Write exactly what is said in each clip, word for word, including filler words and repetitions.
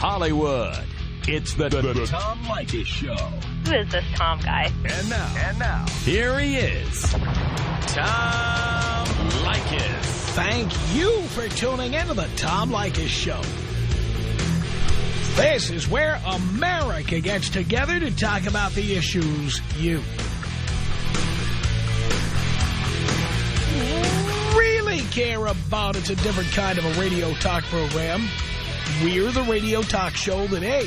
Hollywood. It's the, the, the Tom Leykis Show. Who is this Tom guy? And now, and now, here he is, Tom Leykis. Thank you for tuning into the Tom Leykis Show. This is where America gets together to talk about the issues you really care about. It's a different kind of a radio talk program. We're the radio talk show that is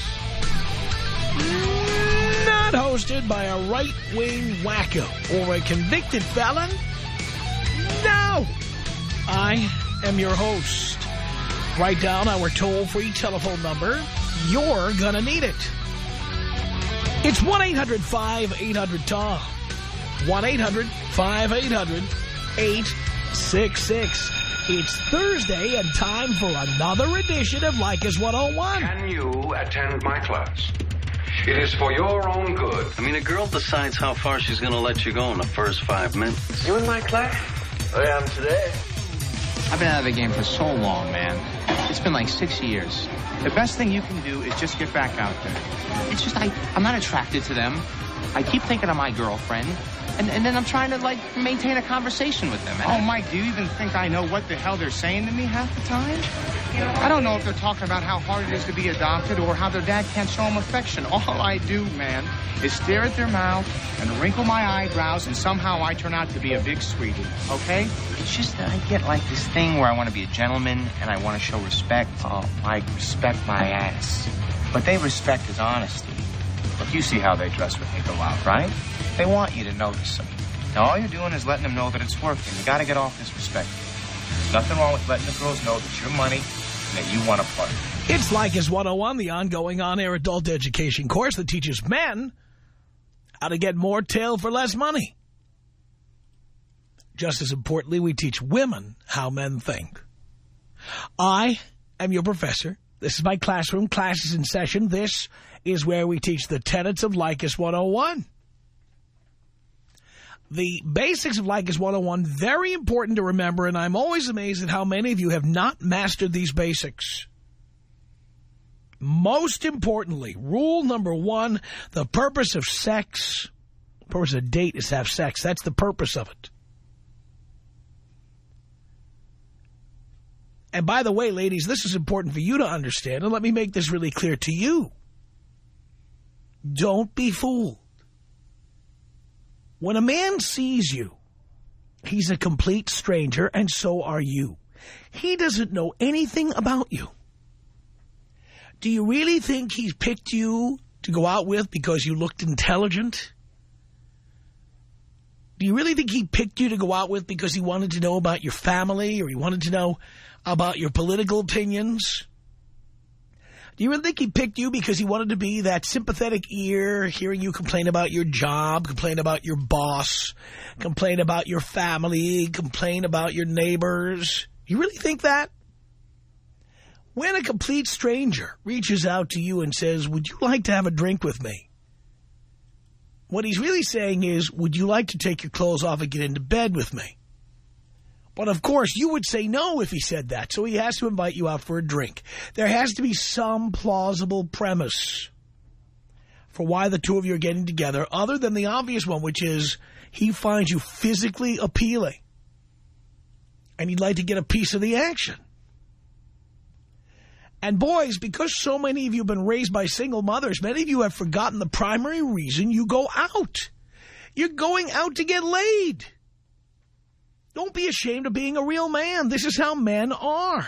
not hosted by a right-wing wacko or a convicted felon. No! I am your host. Write down our toll-free telephone number. You're gonna need it. It's one eight hundred five eight hundred Tom. one eight hundred five eight hundred eight six six. It's Thursday and time for another edition of Leykis one oh one. Can you attend my class? It is for your own good. I mean, a girl decides how far she's going to let you go in the first five minutes. You in my class? I am today. I've been out of the game for so long, man. It's been like six years. The best thing you can do is just get back out there. It's just, I, I'm not attracted to them. I keep thinking of my girlfriend, and, and then I'm trying to, like, maintain a conversation with them. And oh, I, Mike, do you even think I know what the hell they're saying to me half the time? I don't know if they're talking about how hard it is to be adopted or how their dad can't show them affection. All I do, man, is stare at their mouth and wrinkle my eyebrows, and somehow I turn out to be a big sweetie, okay? It's just that I get, like, this thing where I want to be a gentleman and I want to show respect. Oh, Mike, respect my ass. What they respect is honesty. Look, you see how they dress when they go out, right? They want you to notice them. Now, all you're doing is letting them know that it's working. You got to get off this respect. There's nothing wrong with letting the girls know that your money and that you want to play. It's Leykis one oh one, the ongoing on-air adult education course that teaches men how to get more tail for less money. Just as importantly, we teach women how men think. I am your professor. This is my classroom. Class is in session. This is where we teach the tenets of Leykis one oh one. The basics of Leykis one oh one, very important to remember, and I'm always amazed at how many of you have not mastered these basics. Most importantly, rule number one, the purpose of sex, the purpose of a date is to have sex. That's the purpose of it. And by the way, ladies, this is important for you to understand, and let me make this really clear to you. Don't be fooled. When a man sees you, he's a complete stranger, and so are you. He doesn't know anything about you. Do you really think he picked you to go out with because you looked intelligent? Do you really think he picked you to go out with because he wanted to know about your family or he wanted to know about your political opinions? Do you really think he picked you because he wanted to be that sympathetic ear, hearing you complain about your job, complain about your boss, complain about your family, complain about your neighbors? You really think that? When a complete stranger reaches out to you and says, would you like to have a drink with me? What he's really saying is, would you like to take your clothes off and get into bed with me? But, of course, you would say no if he said that, so he has to invite you out for a drink. There has to be some plausible premise for why the two of you are getting together, other than the obvious one, which is he finds you physically appealing, and he'd like to get a piece of the action. And, boys, because so many of you have been raised by single mothers, many of you have forgotten the primary reason you go out. You're going out to get laid. Don't be ashamed of being a real man. This is how men are.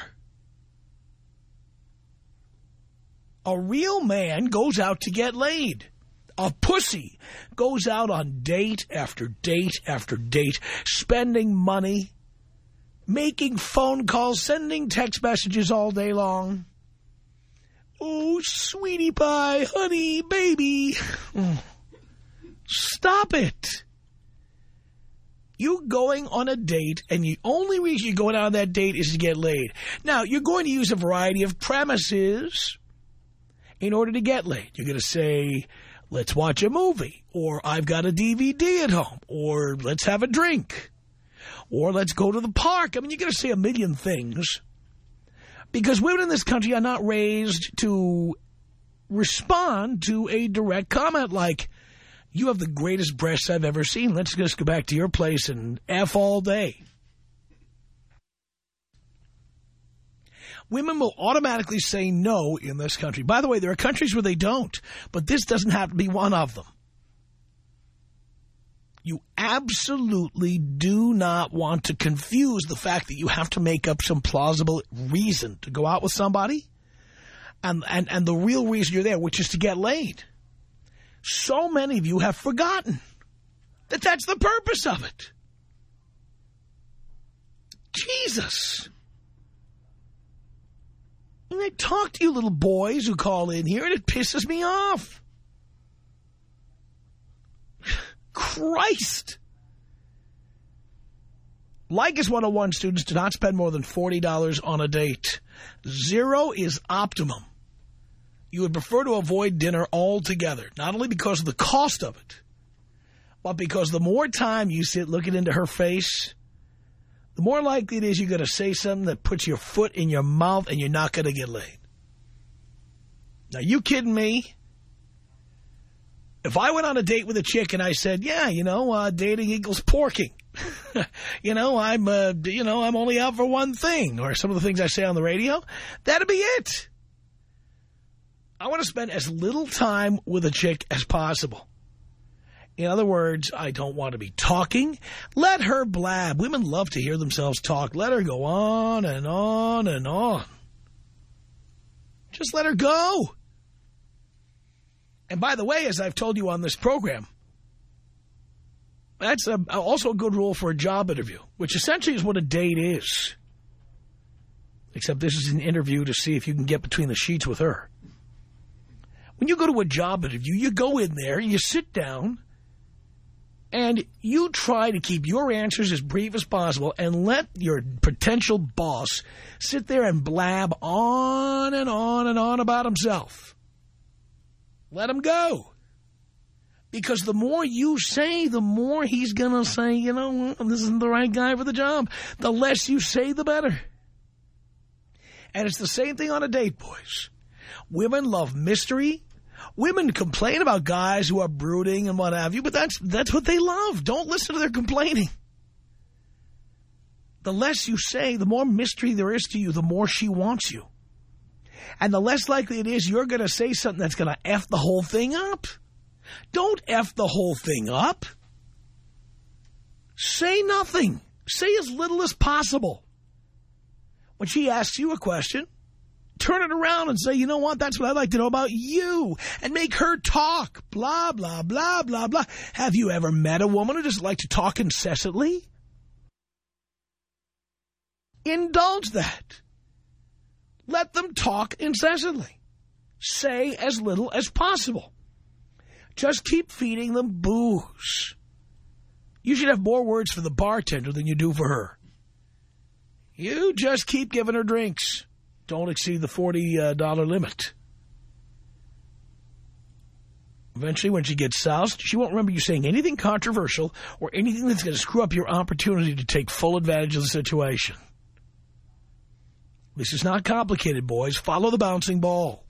A real man goes out to get laid. A pussy goes out on date after date after date, spending money, making phone calls, sending text messages all day long. Oh, sweetie pie, honey, baby. Stop it. You going on a date, and the only reason you're going out on that date is to get laid. Now, you're going to use a variety of premises in order to get laid. You're going to say, let's watch a movie, or I've got a D V D at home, or let's have a drink, or let's go to the park. I mean, you're going to say a million things. Because women in this country are not raised to respond to a direct comment like, you have the greatest breasts I've ever seen. Let's just go back to your place and F all day. Women will automatically say no in this country. By the way, there are countries where they don't, but this doesn't have to be one of them. You absolutely do not want to confuse the fact that you have to make up some plausible reason to go out with somebody and, and, and the real reason you're there, which is to get laid. So many of you have forgotten that that's the purpose of it. Jesus. And I talk to you little boys who call in here, and it pisses me off. Christ. Leykis one oh one students do not spend more than forty dollars on a date. Zero is optimum. You would prefer to avoid dinner altogether, not only because of the cost of it, but because the more time you sit looking into her face, the more likely it is you're going to say something that puts your foot in your mouth and you're not going to get laid. Now, you kidding me? If I went on a date with a chick and I said, yeah, you know, uh, dating equals porking. you know, I'm, uh, you know, I'm only out for one thing, or some of the things I say on the radio, that'd be it. I want to spend as little time with a chick as possible. In other words, I don't want to be talking. Let her blab. Women love to hear themselves talk. Let her go on and on and on. Just let her go. And by the way, as I've told you on this program, that's a, also a good rule for a job interview, which essentially is what a date is. Except this is an interview to see if you can get between the sheets with her. When you go to a job interview, you go in there, you sit down, and you try to keep your answers as brief as possible and let your potential boss sit there and blab on and on and on about himself. Let him go. Because the more you say, the more he's going to say, you know, this isn't the right guy for the job. The less you say, the better. And it's the same thing on a date, boys. Women love mystery. Women complain about guys who are brooding and what have you, but that's, that's what they love. Don't listen to their complaining. The less you say, the more mystery there is to you, the more she wants you. And the less likely it is you're going to say something that's going to F the whole thing up. Don't F the whole thing up. Say nothing. Say as little as possible. When she asks you a question, turn it around and say, you know what, that's what I'd like to know about you. And make her talk. Blah, blah, blah, blah, blah. Have you ever met a woman who just likes to talk incessantly? Indulge that. Let them talk incessantly. Say as little as possible. Just keep feeding them booze. You should have more words for the bartender than you do for her. You just keep giving her drinks. Don't exceed the forty dollar limit. Eventually, when she gets soused, she won't remember you saying anything controversial or anything that's going to screw up your opportunity to take full advantage of the situation. This is not complicated, boys. Follow the bouncing ball.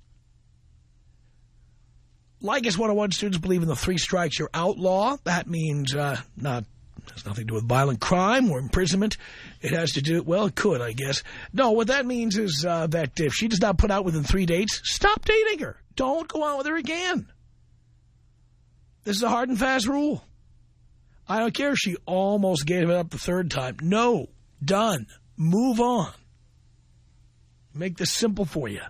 Leykis one oh one students believe in the three strikes you're outlaw. That means uh, not has nothing to do with violent crime or imprisonment. It has to do, well, it could, I guess. No, what that means is uh, that if she does not put out within three dates, stop dating her. Don't go out with her again. This is a hard and fast rule. I don't care if she almost gave it up the third time. No, done. Move on. Make this simple for you.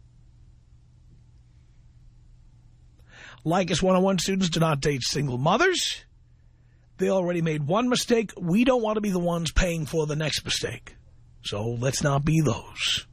Leykis one oh one students do not date single mothers. They already made one mistake. We don't want to be the ones paying for the next mistake. So let's not be those.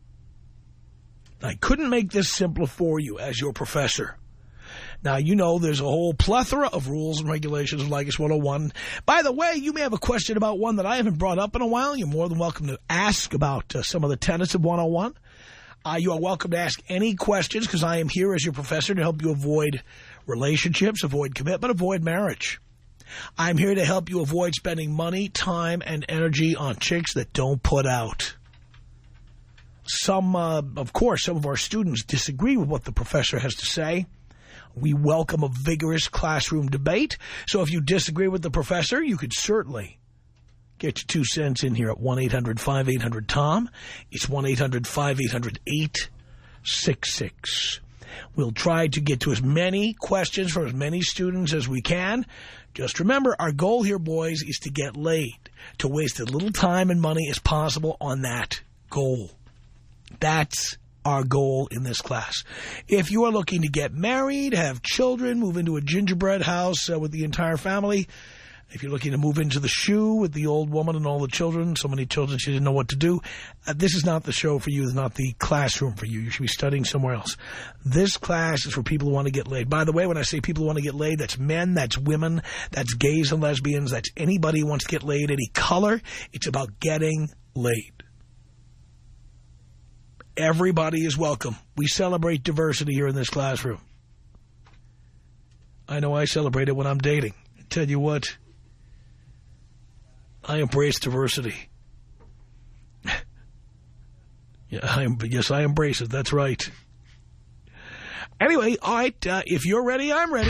I couldn't make this simpler for you as your professor. Now, you know there's a whole plethora of rules and regulations of Leykis one oh one. By the way, you may have a question about one that I haven't brought up in a while. You're more than welcome to ask about uh, some of the tenets of one oh one. Uh, you are welcome to ask any questions because I am here as your professor to help you avoid relationships, avoid commitment, avoid marriage. I'm here to help you avoid spending money, time, and energy on chicks that don't put out. Some, uh, of course, some of our students disagree with what the professor has to say. We welcome a vigorous classroom debate. So if you disagree with the professor, you could certainly get your two cents in here at one eight hundred five eight hundred Tom. It's one eight hundred five eight hundred eight six six. We'll try to get to as many questions from as many students as we can. Just remember, our goal here, boys, is to get laid, to waste as little time and money as possible on that goal. That's our goal in this class. If you are looking to get married, have children, move into a gingerbread house uh, with the entire family, if you're looking to move into the shoe with the old woman and all the children, so many children she didn't know what to do, uh, this is not the show for you. It's not the classroom for you. You should be studying somewhere else. This class is for people who want to get laid. By the way, when I say people who want to get laid, that's men, that's women, that's gays and lesbians, that's anybody who wants to get laid, any color. It's about getting laid. Everybody is welcome. We celebrate diversity here in this classroom. I know I celebrate it when I'm dating. I tell you what, I embrace diversity. yeah, I, yes, I embrace it. That's right. Anyway, all right, uh, if you're ready, I'm ready.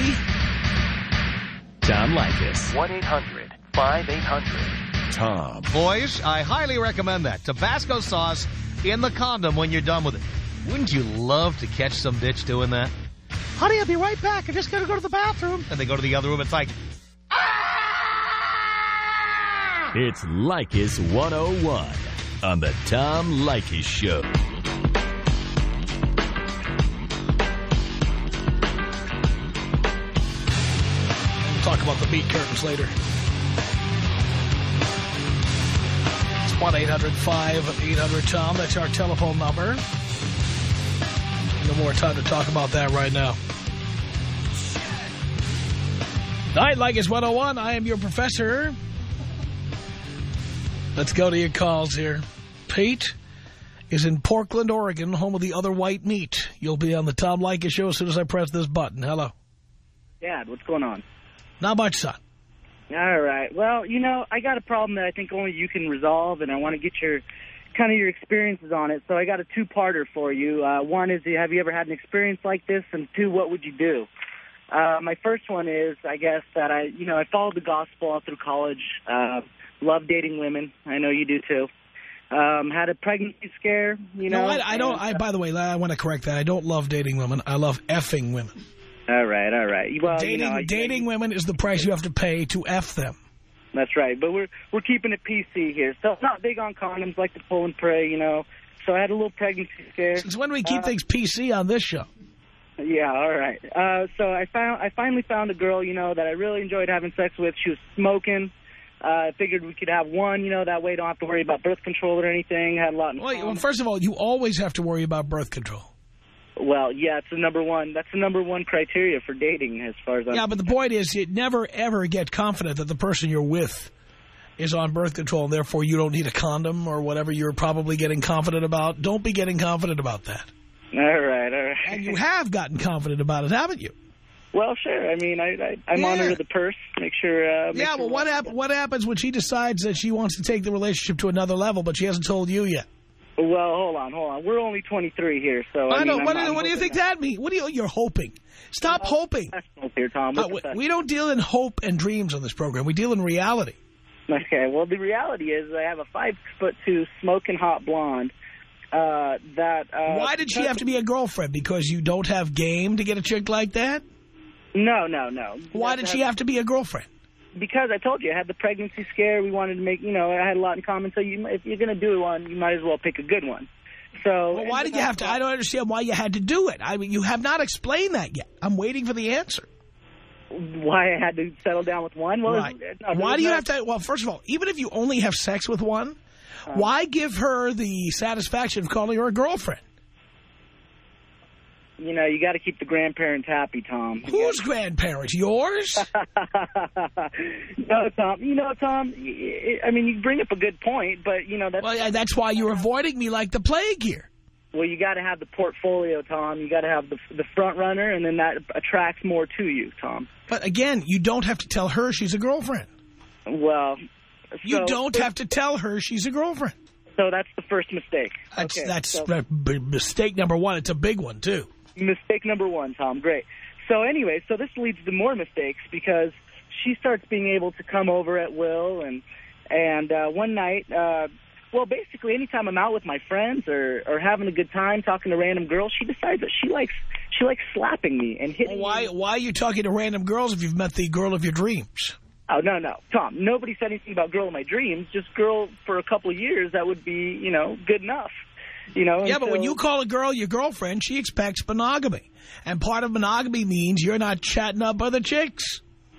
Tom Leykis. one eight hundred five eight hundred Tom. Boys, I highly recommend that. Tabasco sauce in the condom when you're done with it. Wouldn't you love to catch some bitch doing that? Honey, I'll be right back. I just got to go to the bathroom. And they go to the other room. It's like, ah! It's Leykis one oh one on the Tom Leykis Show. We'll talk about the meat curtains later. one eight hundred five eight hundred Tom. That's our telephone number. No more time to talk about that right now. All right, Leykis one oh one. I am your professor. Let's go to your calls here. Pete is in Portland, Oregon, home of the other white meat. You'll be on the Tom Leykis Show as soon as I press this button. Hello. Dad, what's going on? Not much, son. All right. Well, you know, I got a problem that I think only you can resolve, and I want to get your kind of your experiences on it. So I got a two-parter for you. Uh, one is, have you ever had an experience like this? And two, what would you do? Uh, my first one is, I guess, that I, you know, I followed the gospel all through college. Uh, love dating women. I know you do, too. Um, had a pregnancy scare, you know. No, I, I don't. I, by the way, I want to correct that. I don't love dating women. I love effing women. All right, all right. Well, dating you know, I, dating I, women is the price you have to pay to F them. That's right, but we're we're keeping it P C here. So I'm not big on condoms, like to pull and pray, you know. So I had a little pregnancy scare. Since when do we keep uh, things P C on this show? Yeah, all right. Uh, so I found I finally found a girl, you know, that I really enjoyed having sex with. She was smoking. Uh, I figured we could have one, you know, that way I don't have to worry about birth control or anything. Had a lot in well, common. well, first of all, you always have to worry about birth control. Well, yeah, it's the number one. That's the number one criteria for dating, as far as I'm. Yeah, but the point is, you never ever get confident that the person you're with is on birth control, and therefore you don't need a condom or whatever you're probably getting confident about. Don't be getting confident about that. All right, all right. And you have gotten confident about it, haven't you? Well, sure. I mean, I I, I yeah. monitor the purse, make sure. Uh, make yeah, sure well, what hap what happens when she decides that she wants to take the relationship to another level, but she hasn't told you yet? Well, hold on, hold on. We're only twenty-three here, so I, I know. mean, What, I'm, do, I'm what do you think that means? What do you? You're hoping. Stop I'm hoping. Here, Tom. Uh, we, we don't deal in hope and dreams on this program. We deal in reality. Okay. Well, the reality is, I have a five foot two, smoking hot blonde. Uh, that. Uh, Why did she have to be a girlfriend? Because you don't have game to get a chick like that? No, no, no. Why did she have to be a girlfriend? Because I told you, I had the pregnancy scare. We wanted to make, you know, I had a lot in common. So you, if you're going to do one, you might as well pick a good one. So well, why did you have to? I don't understand why you had to do it. I mean, you have not explained that yet. I'm waiting for the answer. Why I had to settle down with one? Well, right. no, why do you no, have to? Well, first of all, even if you only have sex with one, uh, why give her the satisfaction of calling her a girlfriend? You know, you got to keep the grandparents happy, Tom. Whose grandparents? Yours? No, Tom. You know, Tom, I mean, you bring up a good point, but, you know... That's, well, yeah, that's why you're avoiding me like the plague here. Well, you got to have the portfolio, Tom. You got to have the, the front runner, and then that attracts more to you, Tom. But, again, you don't have to tell her she's a girlfriend. Well... You so, don't have to tell her she's a girlfriend. So that's the first mistake. That's, okay, that's so. uh, b- mistake number one. It's a big one, too. Mistake number one, Tom. Great. So anyway, so this leads to more mistakes because she starts being able to come over at will. And and uh, one night, uh, well, basically anytime I'm out with my friends or, or having a good time talking to random girls, she decides that she likes she likes slapping me and hitting well, why, me. Why are you talking to random girls if you've met the girl of your dreams? Oh, no, no. Tom, nobody said anything about girl of my dreams. Just girl for a couple of years, that would be, you know, good enough. You know, yeah, but so, when you call a girl your girlfriend, she expects monogamy. And part of monogamy means you're not chatting up other chicks.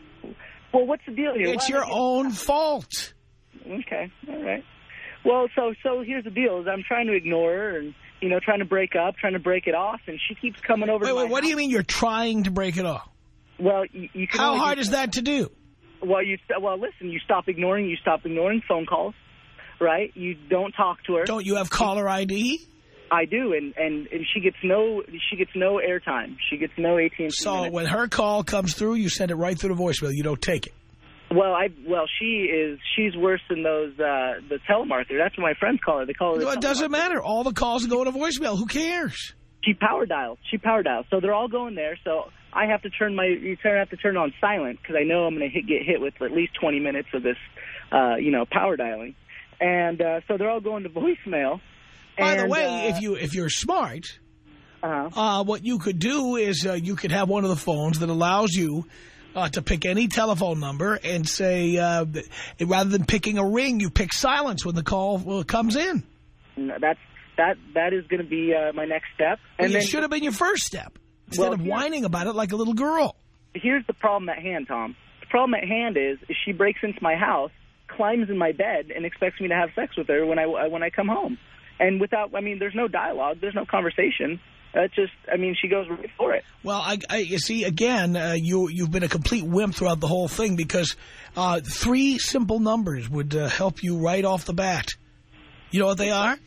Well, what's the deal here? It's Why your own fault. Okay, all right. Well, so so here's the deal. Is I'm trying to ignore her and, you know, trying to break up, trying to break it off, and she keeps coming over wait, to my wait, what house. do you mean you're trying to break it off? Well, you, you can How only hard do is that to do? Well, you well, listen, you stop ignoring, you stop ignoring phone calls, right? You don't talk to her. Don't you have caller I D? I do, and, and, and she gets no she gets no airtime. She gets no A T and T So minutes. when her call comes through, you send it right through the voicemail. You don't take it. Well, I well she is she's worse than those uh, the telemarketer. That's what my friends call her. They call her. No, the it doesn't matter. All the calls go to voicemail. Who cares? She power dials. She power dials. So they're all going there. So I have to turn my you turn have to turn on silent because I know I'm going to hit, get hit with at least twenty minutes of this, uh, you know, power dialing, and uh, so they're all going to voicemail. By and, the way, uh, if you if you're smart, uh-huh. uh, what you could do is uh, you could have one of the phones that allows you uh, to pick any telephone number and say uh, that, rather than picking a ring, you pick silence when the call uh, comes in. No, that's that that is going to be uh, my next step. And And well, then it should have been your first step instead well, of yeah. whining about it like a little girl. Here's the problem at hand, Tom. The problem at hand is, is she breaks into my house, climbs in my bed, and expects me to have sex with her when I when I come home. And without, I mean, there's no dialogue, there's no conversation. That's just, I mean, she goes right for it. Well, I, I you see, again, uh, you, you've been a complete wimp throughout the whole thing because uh, three simple numbers would uh, help you right off the bat. You know what they are?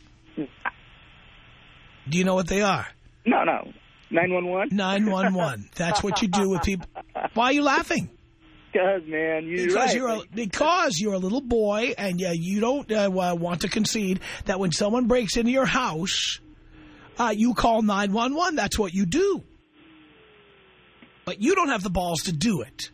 Do you know what they are? No, no. nine one one? nine one one. That's what you do with people. Why are you laughing? Because, man, you're because right. You're a, because you're a little boy and uh, you don't uh, want to concede that when someone breaks into your house, uh, you call nine one one. That's what you do. But you don't have the balls to do it.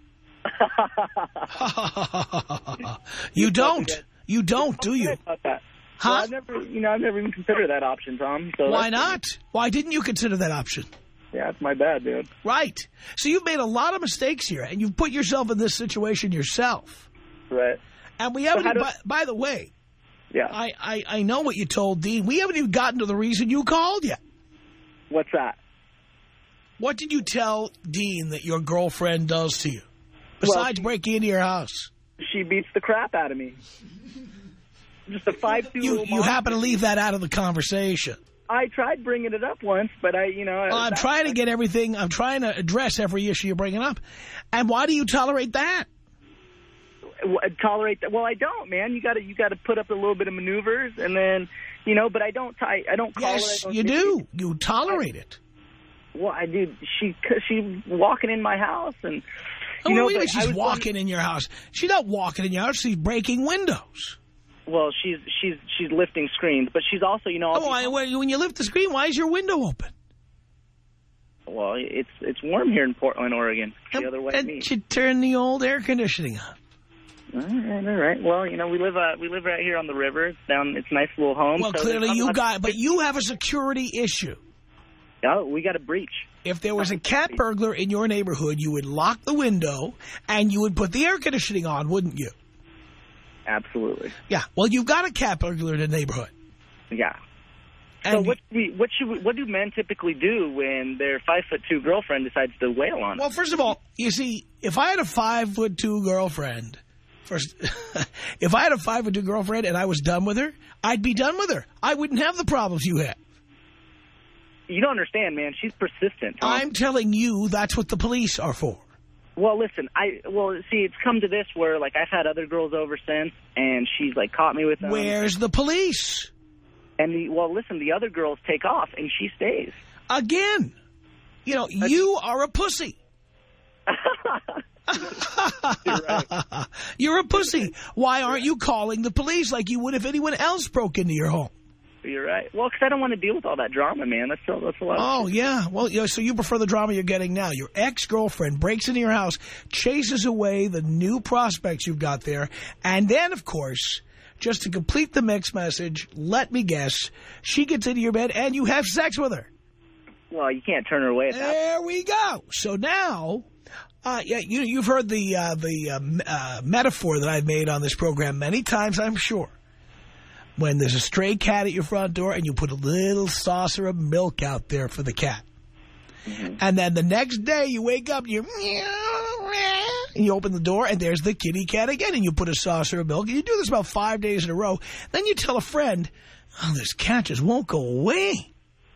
You don't. You don't, do you? About that. Huh? Well, I've never, you know, I've never even considered that option, Tom. So Why not? Why didn't you consider that option? Yeah, it's my bad, dude. Right. So you've made a lot of mistakes here, and you've put yourself in this situation yourself. Right. And we haven't, So even, do, by, by the way, yeah. I, I, I know what you told Dean. We haven't even gotten to the reason you called yet. What's that? What did you tell Dean that your girlfriend does to you, besides well, breaking into your house? She beats the crap out of me. Just a five two. You, you happen to leave that out of the conversation. I tried bringing it up once, but I, you know. Well, I'm trying to get everything, I'm trying to address every issue you're bringing up. And why do you tolerate that? Tolerate that? Well, I don't, man. You got to, you got to put up a little bit of maneuvers, and then, you know. But I don't, I, I don't call yes, it. Yes, you do. You tolerate it. Well, I do. She, she's walking in my house, and you oh, know, wait, but she's walking wondering, in your house. She's not walking in your house. She's breaking windows. Well, she's she's she's lifting screens, but she's also, you know. Oh, I, when you lift the screen, why is your window open? Well, it's it's warm here in Portland, Oregon. The and, other way. And me. you turn the old air conditioning on. All right, all right. Well, you know, we live uh, we live right here on the river. It's down. It's a nice little home. Well, so clearly you got, but to... you have a security issue. Oh, we got a breach. If there was a cat burglar in your neighborhood, you would lock the window and you would put the air conditioning on, wouldn't you? Absolutely. Yeah. Well, you've got a cat burglar in the neighborhood. Yeah. And so what we, what should we, what do men typically do when their five foot two girlfriend decides to wail on them? Well, first of all, you see, if I had a five foot two girlfriend, first, if I had a five foot two girlfriend and I was done with her, I'd be done with her. I wouldn't have the problems you have. You don't understand, man. She's persistent. Tom. I'm telling you, that's what the police are for. Well, listen, I well, see, it's come to this where, like, I've had other girls over since, and she's, like, caught me with them. Where's the police? And, the well, listen, the other girls take off, and she stays. Again. You know, That's... you are a pussy. You're right. You're a pussy. Why aren't you calling the police like you would if anyone else broke into your home? You're right. Well, because I don't want to deal with all that drama, man. That's, so, that's a lot. Oh, of yeah. Well, yeah, so you prefer the drama you're getting now. Your ex-girlfriend breaks into your house, chases away the new prospects you've got there, and then, of course, just to complete the mixed message, let me guess, she gets into your bed and you have sex with her. Well, you can't turn her away at that. There we go. So now, uh, yeah, you, you've heard the, uh, the uh, uh, metaphor that I've made on this program many times, I'm sure. When there's a stray cat at your front door and you put a little saucer of milk out there for the cat. Mm-hmm. And then the next day you wake up and you and you open the door and there's the kitty cat again and you put a saucer of milk. And you do this about five days in a row. Then you tell a friend, oh, this cat just won't go away.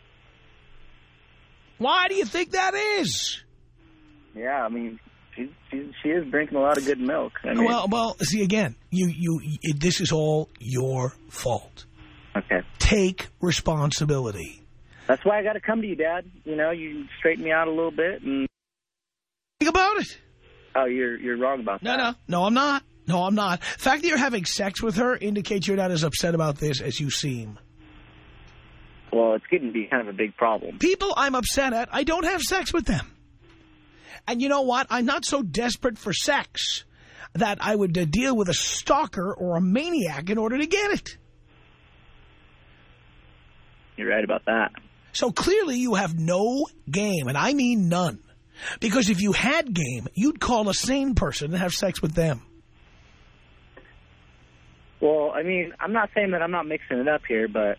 Why do you think that is? Yeah, I mean... She, she, she is drinking a lot of good milk. I mean, well, well, see, again, you, you, it, this is all your fault. Okay. Take responsibility. That's why I got to come to you, Dad. You know, you straighten me out a little bit. And think about it. Oh, you're you're wrong about no, that. No, no, no, I'm not. No, I'm not. The fact that you're having sex with her indicates you're not as upset about this as you seem. Well, it's getting to be kind of a big problem. People I'm upset at, I don't have sex with them. And you know what? I'm not so desperate for sex that I would uh, deal with a stalker or a maniac in order to get it. You're right about that. So clearly you have no game, and I mean none. Because if you had game, you'd call a sane person and have sex with them. Well, I mean, I'm not saying that I'm not mixing it up here, but...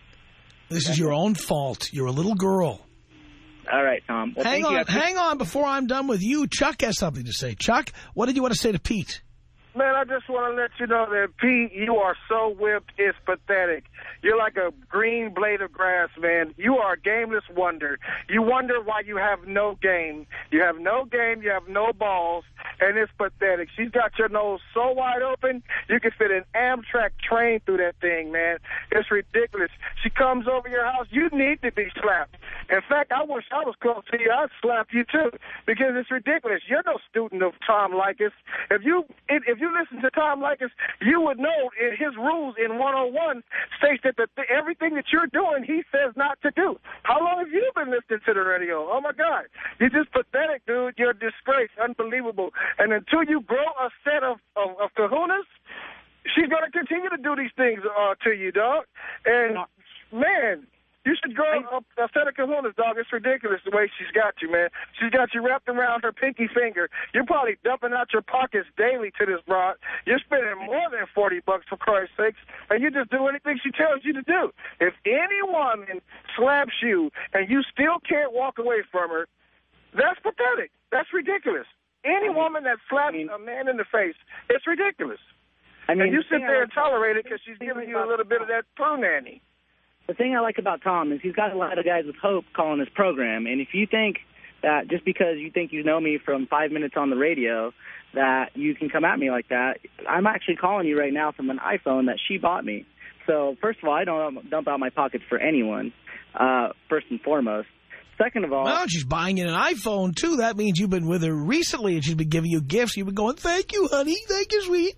This is your own fault. You're a little girl. All right, Tom. Well, hang thank on, you. hang on. Before I'm done with you, Chuck has something to say. Chuck, what did you want to say to Pete? Man, I just want to let you know that, Pete, you are so whipped, it's pathetic. You're like a green blade of grass, man. You are a gameless wonder. You wonder why you have no game. You have no game, you have no balls, and it's pathetic. She's got your nose so wide open, you can fit an Amtrak train through that thing, man. It's ridiculous. She comes over your house, you need to be slapped. In fact, I wish I was close to you. I'd slap you, too, because it's ridiculous. You're no student of Tom Leykis. If you, if you listen to Tom Leykis, you would know in his rules in one oh one states that the, everything that you're doing, he says not to do. How long have you been listening to the radio? Oh, my God. You're just pathetic, dude. You're a disgrace. Unbelievable. And until you grow a set of, of, of kahunas, she's going to continue to do these things uh, to you, dog. And, man... You should grow a, a set of kahunas, dog. It's ridiculous the way she's got you, man. She's got you wrapped around her pinky finger. You're probably dumping out your pockets daily to this broad. You're spending more than forty bucks, for Christ's sakes, and you just do anything she tells you to do. If any woman slaps you and you still can't walk away from her, that's pathetic. That's ridiculous. Any woman that slaps a man in the face, it's ridiculous. I mean, and you sit there and tolerate it because she's giving you a little bit of that poo nanny. The thing I like about Tom is he's got a lot of guys with hope calling his program. And if you think that just because you think you know me from five minutes on the radio that you can come at me like that, I'm actually calling you right now from an iPhone that she bought me. So, first of all, I don't dump out my pockets for anyone, uh, first and foremost. Second of all... Well, she's buying you an iPhone, too. That means you've been with her recently and she's been giving you gifts. You've been going, thank you, honey. Thank you, sweet.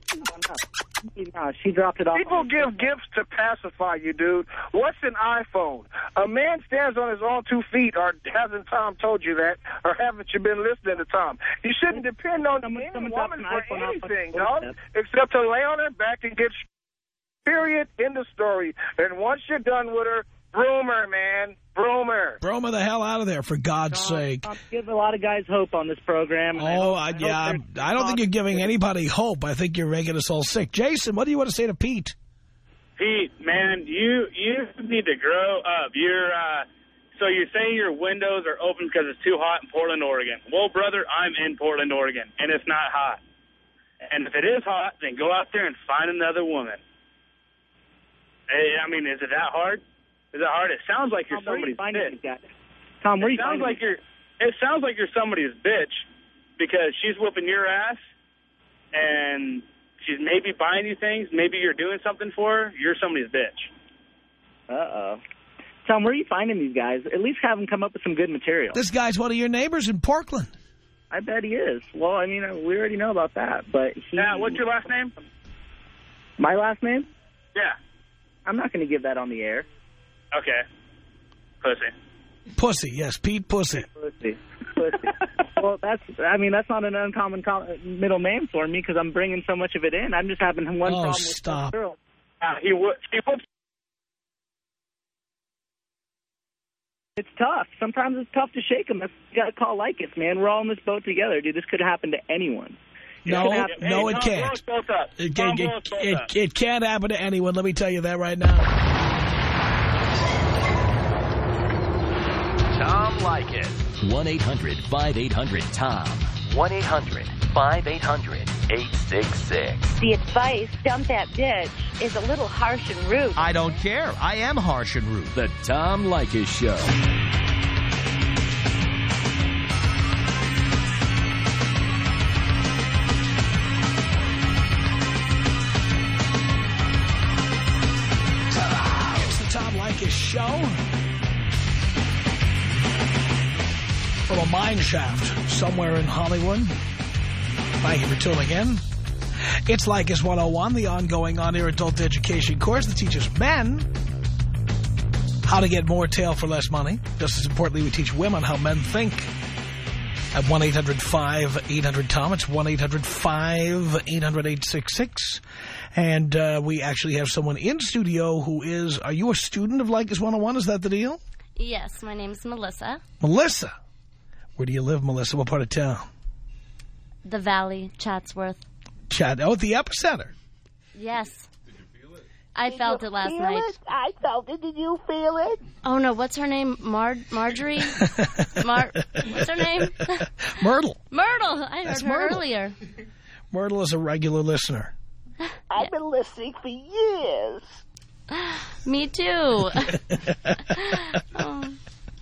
No, she dropped it off. People give gifts to pacify you, dude. What's an iPhone? A man stands on his own two feet, or hasn't Tom told you that, or haven't you been listening to Tom? You shouldn't depend on any woman for anything, dog, except to lay on her back and get period, end of story. And once you're done with her, broom her, man. Broom her. Broom her the hell out of there, for God's Tom, sake. Tom, give a lot of guys hope on this program. Oh, I hope, I, I yeah, I, I don't think you're giving anybody hope. I think you're making us all sick. Jason, what do you want to say to Pete? Pete, man, you you need to grow up. You're uh, so you're saying your windows are open because it's too hot in Portland, Oregon. Well, brother, I'm in Portland, Oregon, and it's not hot. And if it is hot, then go out there and find another woman. I mean, is it that hard? Is it hard? It sounds like you're Tom, somebody's bitch. Tom, where it you sounds like you're. It sounds like you're somebody's bitch because she's whooping your ass, and she's maybe buying you things. Maybe you're doing something for her. You're somebody's bitch. Uh oh. Tom, where are you finding these guys? At least have them come up with some good material. This guy's one of your neighbors in Portland. I bet he is. Well, I mean, we already know about that, but he... Yeah, what's your last name? My last name? Yeah. I'm not going to give that on the air. Okay. Pussy. Pussy, yes, Pete Pussy. Pussy. Pussy. Well, that's, I mean, that's not an uncommon middle name for me because I'm bringing so much of it in. I'm just having one oh, problem stop. with this girl. Uh, he would... He would It's tough. Sometimes it's tough to shake them. You got to call like it, man. We're all in this boat together, dude. This could happen to anyone. No, happen no, hey, it Tom can't. It, it, it, it, it can't happen to anyone. Let me tell you that right now. Tom Leykis. one eight hundred five eight hundred Tom. one eight hundred five eight hundred eight six six. The advice, dump that bitch, is a little harsh and rude. I don't care. I am harsh and rude. The Tom Leykis Show. It's the Tom Leykis Show. From a mine shaft somewhere in Hollywood. Thank you for tuning in. It's Leykis one oh one, the ongoing on-air adult education course that teaches men how to get more tail for less money. Just as importantly, we teach women how men think. At one eight hundred five eight hundred Tom, it's one eight hundred five eight hundred eight six six. And uh, we actually have someone in studio who is, are you a student of Leykis one oh one? Is that the deal? Yes, my name's Melissa. Melissa. Where do you live, Melissa? What part of town? The Valley, Chatsworth. Chat. Oh, at the epicenter. Yes. Did you feel it? I Did felt it last night. It? I felt it. Did you feel it? Oh, no. What's her name? Mar Marjorie? Mar What's her name? Myrtle. Myrtle. I heard That's her Myrtle. earlier. Myrtle is a regular listener. I've yeah. been listening for years. Me too. oh.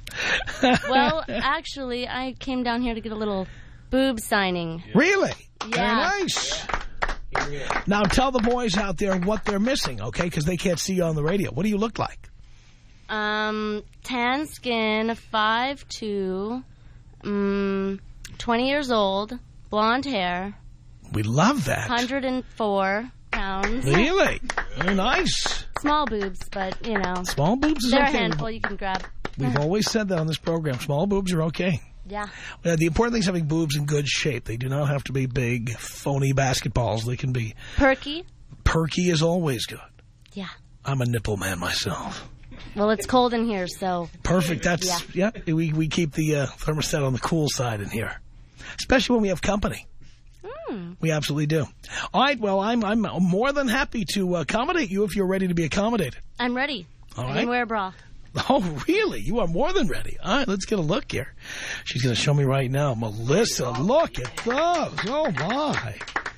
Well, actually, I came down here to get a little boob signing. Really? Yeah. Very nice. Yeah. Now, tell the boys out there what they're missing, okay? Because they can't see you on the radio. What do you look like? Um, tan skin, five two, um, twenty years old, blonde hair. We love that. one hundred four pounds. Really? Very nice. Small boobs, but, you know. Small boobs is They're okay. a handful you can grab. We've always said that on this program. Small boobs are okay. Yeah. Uh, the important thing is having boobs in good shape. They do not have to be big, phony basketballs. They can be... Perky? Perky is always good. Yeah. I'm a nipple man myself. Well, it's cold in here, so... Perfect. That's... Yeah. yeah we, we keep the uh, thermostat on the cool side in here. Especially when we have company. Mm. We absolutely do. All right. Well, I'm, I'm more than happy to accommodate you if you're ready to be accommodated. I'm ready. All right. I can wear a bra. Oh, really? You are more than ready. All right, let's get a look here. She's going to show me right now. Melissa, look at those. Oh, my.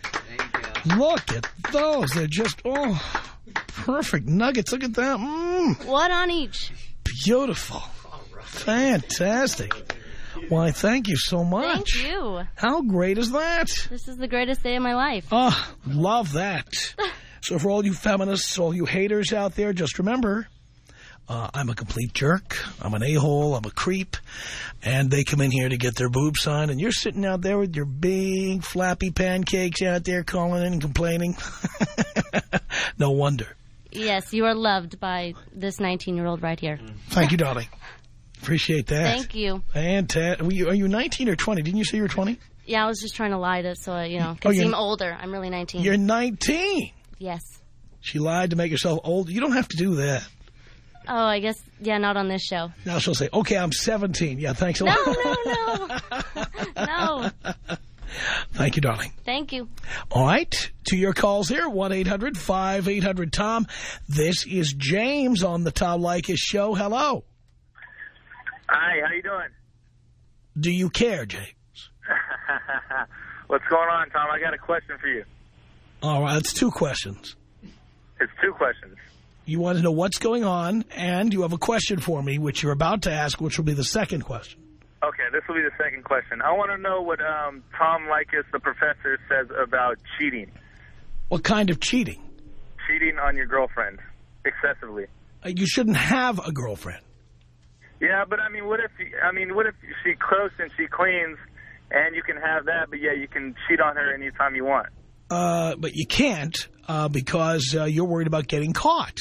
Look at those. They're just, oh, perfect nuggets. Look at that. Mm. One on each. Beautiful. Fantastic. Why, thank you so much. Thank you. How great is that? This is the greatest day of my life. Oh, love that. So for all you feminists, all you haters out there, just remember... Uh, I'm a complete jerk. I'm an a-hole. I'm a creep. And they come in here to get their boob signed. And you're sitting out there with your big flappy pancakes out there calling in and complaining. No wonder. Yes, you are loved by this nineteen-year-old right here. Thank you, darling. Appreciate that. Thank you. Fantastic. Are you nineteen or twenty? Didn't you say you were twenty? Yeah, I was just trying to lie to, so, you know, oh, seem older. I'm really nineteen. You're nineteen? Yes. She lied to make herself old. You don't have to do that. Oh, I guess, yeah, not on this show. Now she'll say, okay, I'm seventeen. Yeah, thanks a no, lot. No, no, no. Thank you, darling. Thank you. All right, to your calls here, one eight hundred five eight hundred Tom. This is James on the Tom Leykis Show. Hello. Hi, how you doing? Do you care, James? What's going on, Tom? I got a question for you. All right, it's two questions. It's two questions. You want to know what's going on, and you have a question for me, which you're about to ask, which will be the second question. Okay, this will be the second question. I want to know what um, Tom Leykis, the professor, says about cheating. What kind of cheating? Cheating on your girlfriend, excessively. Uh, you shouldn't have a girlfriend. Yeah, but I mean, what if I mean, what if she cooks and she cleans, and you can have that, but yeah, you can cheat on her anytime you want. Uh, but you can't uh, because uh, you're worried about getting caught.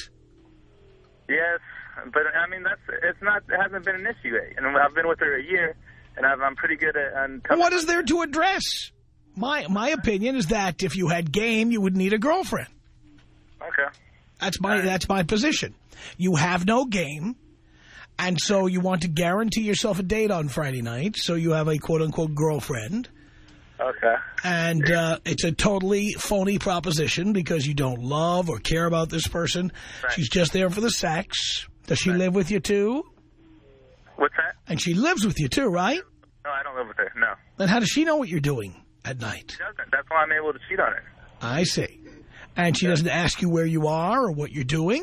Yes, but I mean that's it's not it hasn't been an issue, and I've been with her a year, and I've, I'm pretty good at. Um, what is there to address? My my opinion is that if you had game, you would need a girlfriend. Okay, that's my that's my position. You have no game, and so you want to guarantee yourself a date on Friday night, so you have a quote unquote girlfriend. Okay. And uh, it's a totally phony proposition because you don't love or care about this person. Right. She's just there for the sex. Does she right. live with you, too? What's that? And she lives with you, too, right? No, I don't live with her, no. Then how does she know what you're doing at night? She doesn't. That's why I'm able to cheat on her. I see. And she doesn't ask you where you are or what you're doing?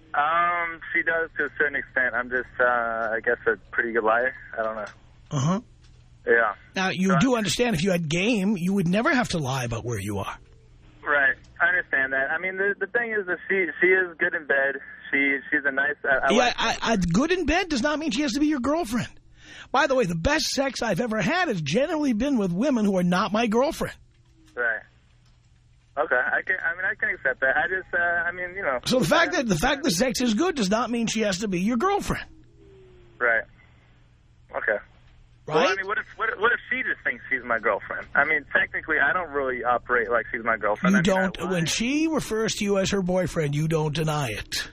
Um, she does to a certain extent. I'm just, uh, I guess, a pretty good liar. I don't know. Uh-huh. Yeah. Now, you so do understand if you had game, you would never have to lie about where you are. Right. I understand that. I mean, the the thing is that she she is good in bed. She She's a nice... I, I yeah, like I, I, good in bed does not mean she has to be your girlfriend. By the way, the best sex I've ever had has generally been with women who are not my girlfriend. Right. Okay. I can. I mean, I can accept that. I just, uh, I mean, you know... So the fact that the fact that sex is good does not mean she has to be your girlfriend. Right. Okay. Right? Well, I mean, what if, what if what if she just thinks she's my girlfriend? I mean, technically, I don't really operate like she's my girlfriend. You I mean, don't. When she refers to you as her boyfriend, you don't deny it.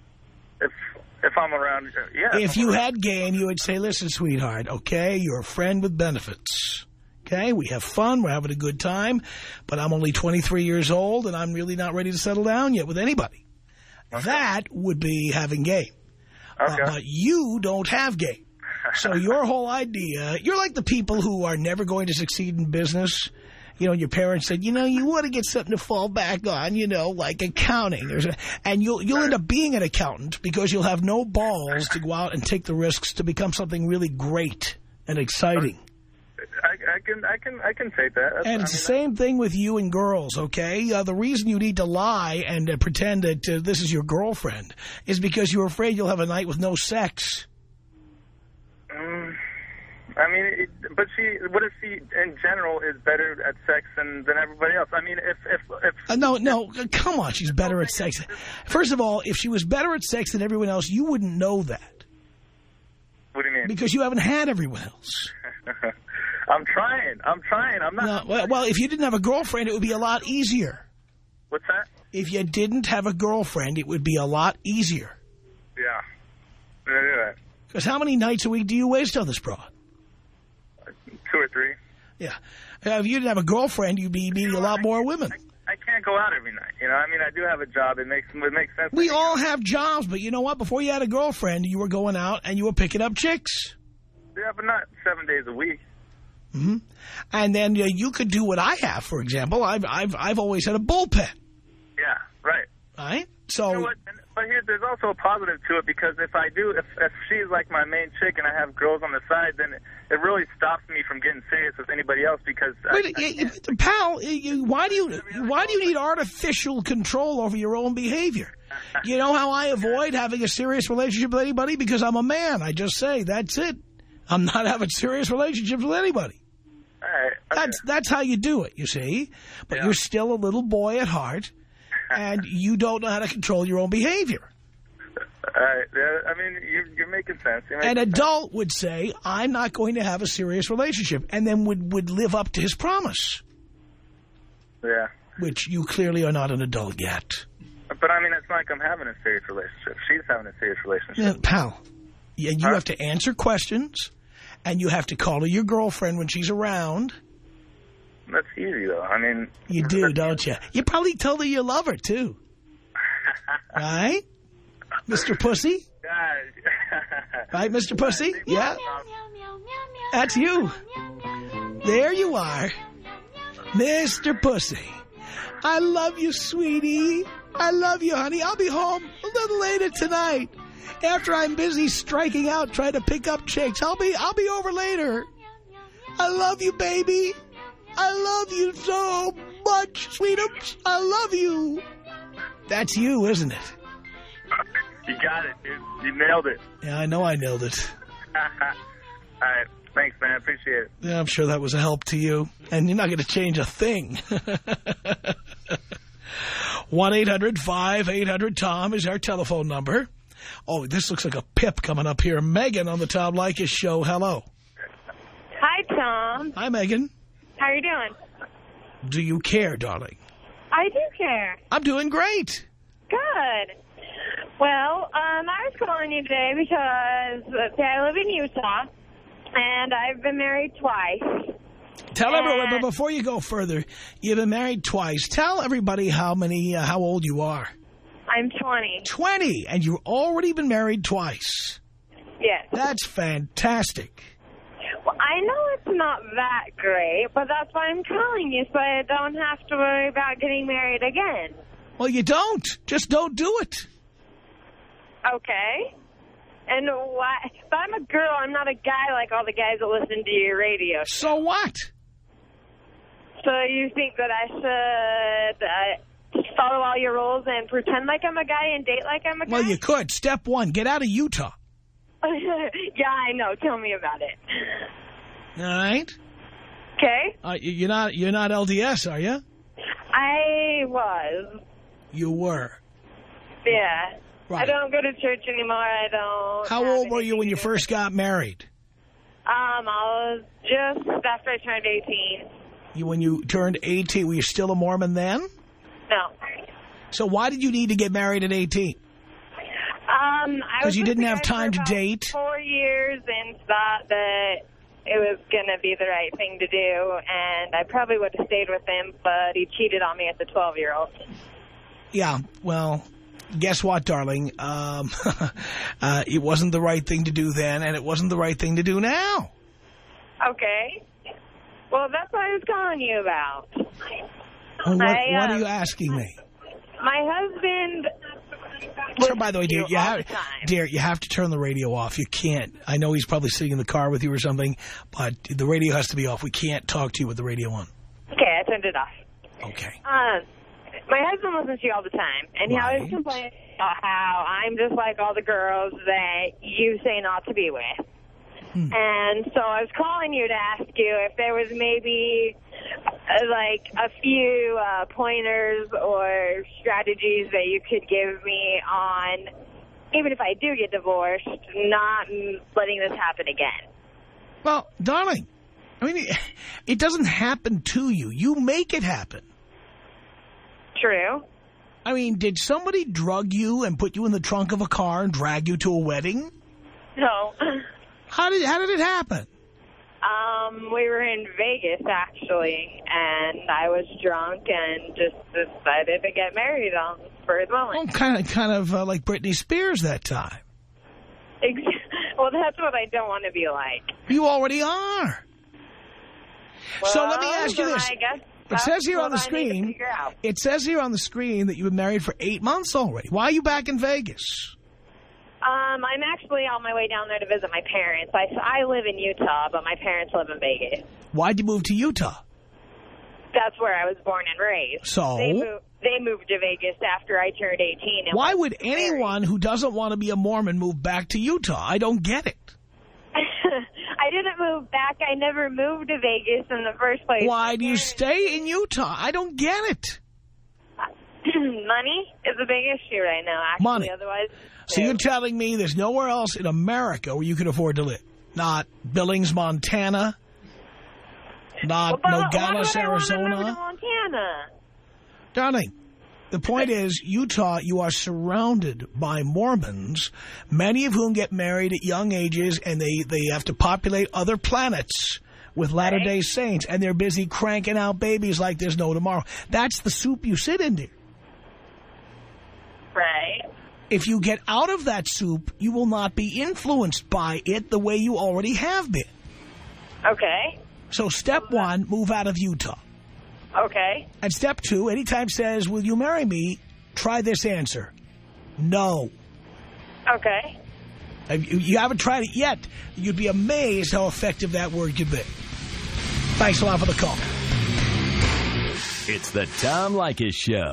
If if I'm around, yeah. If you had game, you would say, "Listen, sweetheart, okay, you're a friend with benefits. Okay, we have fun, we're having a good time, but I'm only twenty-three years old, and I'm really not ready to settle down yet with anybody." Okay. That would be having game. Okay. Uh, but you don't have game. So your whole idea, you're like the people who are never going to succeed in business. You know, your parents said, you know, you want to get something to fall back on, you know, like accounting. There's a, and you'll you'll end up being an accountant because you'll have no balls to go out and take the risks to become something really great and exciting. I, I can I can I can take that. That's, and it's I mean, the same thing with you and girls, okay? Uh, the reason you need to lie and uh, pretend that uh, this is your girlfriend is because you're afraid you'll have a night with no sex. Um, I mean, it, but she, what if she, in general, is better at sex than, than everybody else? I mean, if... if, if uh, no, no, come on, she's better at sex. First of all, if she was better at sex than everyone else, you wouldn't know that. What do you mean? Because you haven't had everyone else. I'm trying, I'm trying, I'm not... No, well, well, if you didn't have a girlfriend, it would be a lot easier. What's that? If you didn't have a girlfriend, it would be a lot easier. Yeah. Yeah, yeah. Because how many nights a week do you waste on this broad? Two or three. Yeah. Uh, if you didn't have a girlfriend, you'd be meeting you know, a lot I, more women. I, I can't go out every night. You know, I mean, I do have a job. It makes it makes sense. We all have jobs, but you know what? Before you had a girlfriend, you were going out and you were picking up chicks. Yeah, but not seven days a week. Mm-hmm. And then uh, you could do what I have, for example. I've I've I've always had a bullpen. Yeah, right. Right? So. You know what? But here, there's also a positive to it because if I do, if, if she's like my main chick and I have girls on the side, then it, it really stops me from getting serious with anybody else because. Wait, I, I you, pal, you, why do you why do you need artificial control over your own behavior? You know how I avoid having a serious relationship with anybody? Because I'm a man. I just say that's it. I'm not having serious relationships with anybody. All right. Okay. That's that's how you do it. You see, but yeah. You're still a little boy at heart. And you don't know how to control your own behavior. Uh, yeah, I mean, you're, you're making sense. You're making An adult sense. would say, I'm not going to have a serious relationship, and then would, would live up to his promise. Yeah. Which you clearly are not an adult yet. But, I mean, it's not like I'm having a serious relationship. She's having a serious relationship. Yeah, pal, yeah, you huh? have to answer questions, and you have to call her your girlfriend when she's around. That's easy, though. I mean... You do, don't you? You probably told her you love her, too. Right? Mister Pussy? Right, Mister Pussy? Yeah? That's you. There you are. Mister Pussy. I love you, sweetie. I love you, honey. I'll be home a little later tonight. After I'm busy striking out trying to pick up chicks. I'll be, I'll be over later. I love you, baby. I love you so much, sweetums. I love you. That's you, isn't it? You got it, dude. You nailed it. Yeah, I know I nailed it. All right. Thanks, man. I appreciate it. Yeah, I'm sure that was a help to you. And you're not going to change a thing. one eight hundred five eight hundred Tom is our telephone number. Oh, this looks like a pip coming up here. Megan on the Tom Leykis show. Hello. Hi, Tom. Hi, Megan. How are you doing? Do you care, darling? I do care. I'm doing great. Good. Well, um, I was calling you today because uh, I live in Utah, and I've been married twice. Tell everyone, but before you go further, you've been married twice. Tell everybody how many, uh, how old you are. I'm twenty. twenty, and you've already been married twice. Yes. That's fantastic. Well, I know it's not that great, but that's why I'm calling you, so I don't have to worry about getting married again. Well, you don't. Just don't do it. Okay. And why? But I'm a girl. I'm not a guy like all the guys that listen to your radio. So what? So you think that I should uh, follow all your rules and pretend like I'm a guy and date like I'm a guy? Well, you could. Step one, get out of Utah. Yeah, I know. Tell me about it. All right. Okay. Uh, you're not. You're not L D S, are you? I was. You were. Yeah. Right. I don't go to church anymore. I don't. How old were you when you first got married? Um, I was just after I turned eighteen. You when you turned eighteen, were you still a Mormon then? No. So why did you need to get married at eighteen? Um, because you didn't have time to date. Four years and thought that it was going to be the right thing to do, and I probably would have stayed with him, but he cheated on me as a twelve-year-old. Yeah, well, guess what, darling? Um, uh, it wasn't the right thing to do then, and it wasn't the right thing to do now. Okay. Well, that's what I was calling you about. Well, what, I, what uh, are you asking me? My husband... So, by the way, dear, you have, dear, you have to turn the radio off. You can't. I know he's probably sitting in the car with you or something, but the radio has to be off. We can't talk to you with the radio on. Okay, I turned it off. Okay. Um, my husband listens to you all the time, and he Right. always complains about how I'm just like all the girls that you say not to be with. Hmm. And so I was calling you to ask you if there was maybe uh, like a few uh, pointers or strategies that you could give me on, even if I do get divorced, not letting this happen again. Well, darling, I mean, it, it doesn't happen to you. You make it happen. True. I mean, did somebody drug you and put you in the trunk of a car and drag you to a wedding? No. How did how did it happen? Um, we were in Vegas, actually, and I was drunk and just decided to get married on Spurs Willing. Well, kind of, kind of uh, like Britney Spears that time. Well, that's what I don't want to be like. You already are. Well, so let me ask you then this. I guess It says here what on the I need to screen, figure out. it says here on the screen that you've been married for eight months already. Why are you back in Vegas? Um, I'm actually on my way down there to visit my parents. I, I live in Utah, but my parents live in Vegas. Why'd you move to Utah? That's where I was born and raised. So? They moved, they moved to Vegas after I turned eighteen. And Why would anyone who doesn't want to be a Mormon move back to Utah? I don't get it. I didn't move back. I never moved to Vegas in the first place. Why do you stay in Utah? I don't get it. Money is a big issue right now, actually. Money. Otherwise, So you're telling me there's nowhere else in America where you can afford to live? Not Billings, Montana? Not well, but Nogales, why would Arizona? I want to move to Montana? Darling, the point is, Utah, you are surrounded by Mormons, many of whom get married at young ages, and they, they have to populate other planets with Latter-day Saints, and they're busy cranking out babies like there's no tomorrow. That's the soup you sit in, dear. Right. If you get out of that soup, you will not be influenced by it the way you already have been. Okay. So step one, move out of Utah. Okay. And step two, anytime says, will you marry me, try this answer. No. Okay. You, you haven't tried it yet. You'd be amazed how effective that word could be. Thanks a lot for the call. It's the Tom Leykis Show.